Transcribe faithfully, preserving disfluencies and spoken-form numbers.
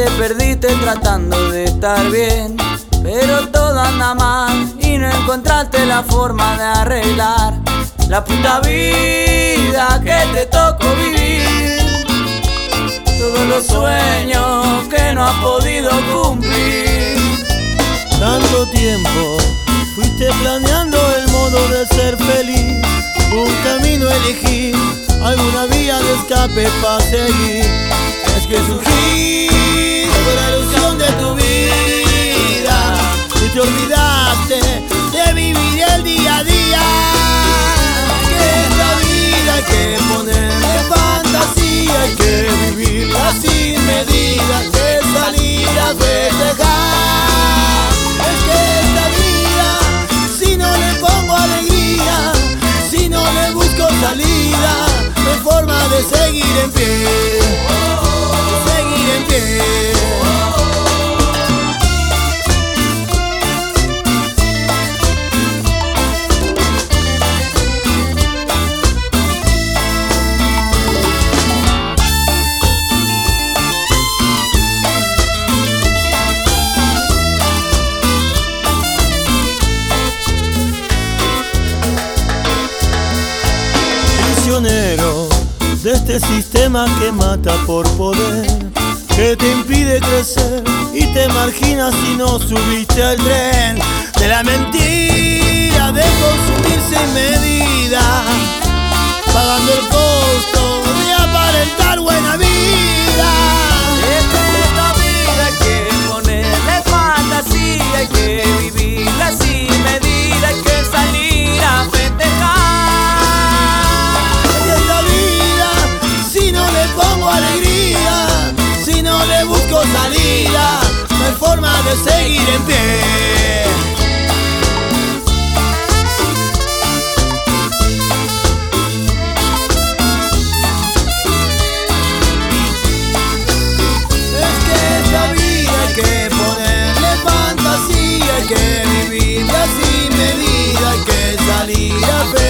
te perdiste tratando de estar bien, pero todo anda mal y no encontraste la forma de arreglar la puta vida que te tocó vivir. Todos los sueños que no has podido cumplir. Tanto tiempo fuiste planeando el modo de ser feliz, un camino elegí, alguna vía de escape para seguir. Es que surgiste la ilusión de tu vida y te olvidaste de vivir el día a día. Que esta vida hay que ponerle fantasía, hay que vivirla sin medida, que salir a festejar. Es que esta vida, si no le pongo alegría, si no le busco salida, no hay forma de seguir en pie, de seguir en pie. De este sistema que mata por poder, que te impide crecer y te margina si no subiste al tren de la mentira de consumir sin medida, pagando el costo de aparentar buena vida. Esta vida hay que ponerle fantasía, hay que vivirla sin medida, hay que salir a festejar. Pongo alegría, si no le busco salida, no hay forma de seguir en pie. Es que esta vida hay que ponerle fantasía, hay que vivirla sin medida, hay que salir a